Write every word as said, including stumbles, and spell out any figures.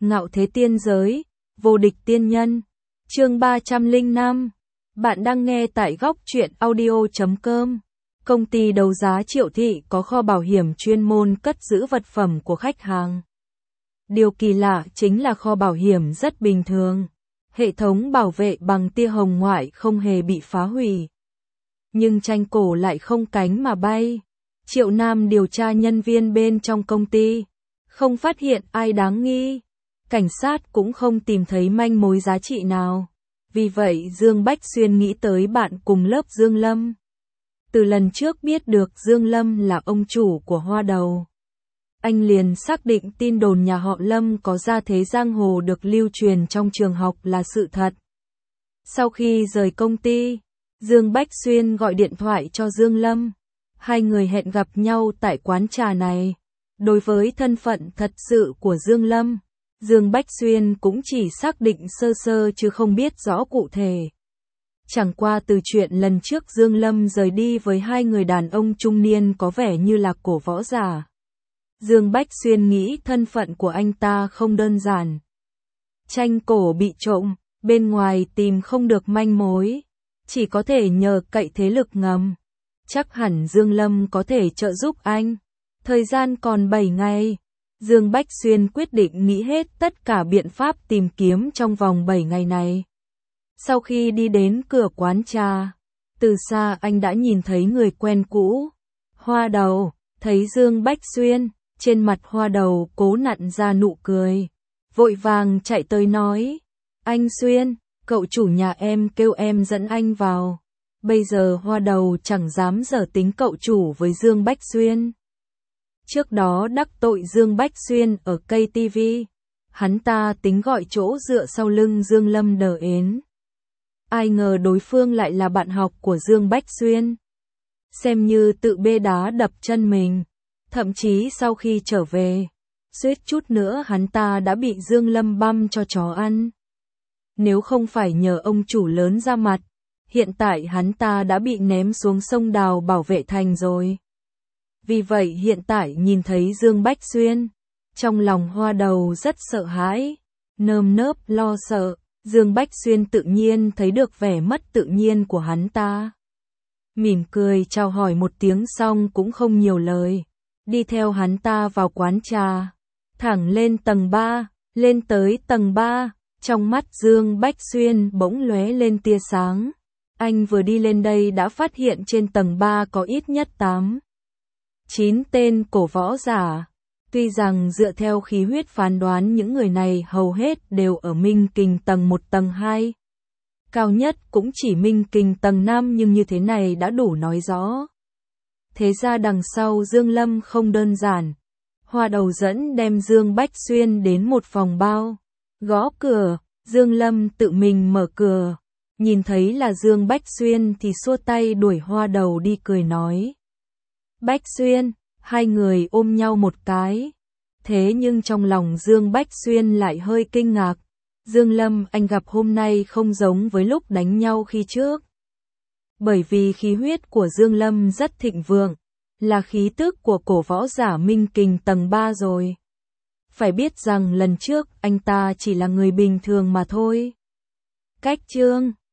Ngạo thế tiên giới, vô địch tiên nhân. Chương ba trăm lẻ năm. Bạn đang nghe tại góc truyện audio chấm com. Công ty đấu giá Triệu Thị có kho bảo hiểm chuyên môn cất giữ vật phẩm của khách hàng. Điều kỳ lạ chính là kho bảo hiểm rất bình thường. Hệ thống bảo vệ bằng tia hồng ngoại không hề bị phá hủy. Nhưng tranh cổ lại không cánh mà bay. Triệu Nam điều tra nhân viên bên trong công ty, không phát hiện ai đáng nghi. Cảnh sát cũng không tìm thấy manh mối giá trị nào. Vì vậy Dương Bách Xuyên nghĩ tới bạn cùng lớp Dương Lâm. Từ lần trước biết được Dương Lâm là ông chủ của Hoa Đầu, anh liền xác định tin đồn nhà họ Lâm có gia thế giang hồ được lưu truyền trong trường học là sự thật. Sau khi rời công ty, Dương Bách Xuyên gọi điện thoại cho Dương Lâm. Hai người hẹn gặp nhau tại quán trà này. Đối với thân phận thật sự của Dương Lâm, Dương Bách Xuyên cũng chỉ xác định sơ sơ chứ không biết rõ cụ thể. Chẳng qua từ chuyện lần trước Dương Lâm rời đi với hai người đàn ông trung niên có vẻ như là cổ võ giả. Dương Bách Xuyên nghĩ thân phận của anh ta không đơn giản. Tranh cổ bị trộm, bên ngoài tìm không được manh mối, chỉ có thể nhờ cậy thế lực ngầm. Chắc hẳn Dương Lâm có thể trợ giúp anh. Thời gian còn bảy ngày. Dương Bách Xuyên quyết định nghĩ hết tất cả biện pháp tìm kiếm trong vòng bảy ngày này. Sau khi đi đến cửa quán trà, từ xa anh đã nhìn thấy người quen cũ. Hoa Đầu, thấy Dương Bách Xuyên, trên mặt Hoa Đầu cố nặn ra nụ cười. Vội vàng chạy tới nói, anh Xuyên, cậu chủ nhà em kêu em dẫn anh vào. Bây giờ Hoa Đầu chẳng dám giở tính cậu chủ với Dương Bách Xuyên. Trước đó đắc tội Dương Bách Xuyên ở cây ti vi, hắn ta tính gọi chỗ dựa sau lưng Dương Lâm đờ ến. Ai ngờ đối phương lại là bạn học của Dương Bách Xuyên. Xem như tự bê đá đập chân mình. Thậm chí sau khi trở về, suýt chút nữa hắn ta đã bị Dương Lâm băm cho chó ăn. Nếu không phải nhờ ông chủ lớn ra mặt, hiện tại hắn ta đã bị ném xuống sông Đào Bảo Vệ Thành rồi. Vì vậy hiện tại nhìn thấy Dương Bách Xuyên, trong lòng Hoa Đầu rất sợ hãi, nơm nớp lo sợ. Dương Bách Xuyên tự nhiên thấy được vẻ mất tự nhiên của hắn ta. Mỉm cười chào hỏi một tiếng xong cũng không nhiều lời. Đi theo hắn ta vào quán trà, thẳng lên tầng ba, lên tới tầng ba, trong mắt Dương Bách Xuyên bỗng lóe lên tia sáng. Anh vừa đi lên đây đã phát hiện trên tầng ba có ít nhất tám, chín tên cổ võ giả. Tuy rằng dựa theo khí huyết phán đoán những người này hầu hết đều ở Minh Kình tầng một tầng hai. Cao nhất cũng chỉ Minh Kình tầng năm nhưng như thế này đã đủ nói rõ. Thế ra đằng sau Dương Lâm không đơn giản. Hoa Đầu dẫn đem Dương Bách Xuyên đến một phòng bao. Gõ cửa, Dương Lâm tự mình mở cửa. Nhìn thấy là Dương Bách Xuyên thì xua tay đuổi Hoa Đầu đi cười nói. Bách Xuyên, hai người ôm nhau một cái. Thế nhưng trong lòng Dương Bách Xuyên lại hơi kinh ngạc. Dương Lâm anh gặp hôm nay không giống với lúc đánh nhau khi trước. Bởi vì khí huyết của Dương Lâm rất thịnh vượng, là khí tức của cổ võ giả Minh Kình tầng ba rồi. Phải biết rằng lần trước anh ta chỉ là người bình thường mà thôi. Cách chương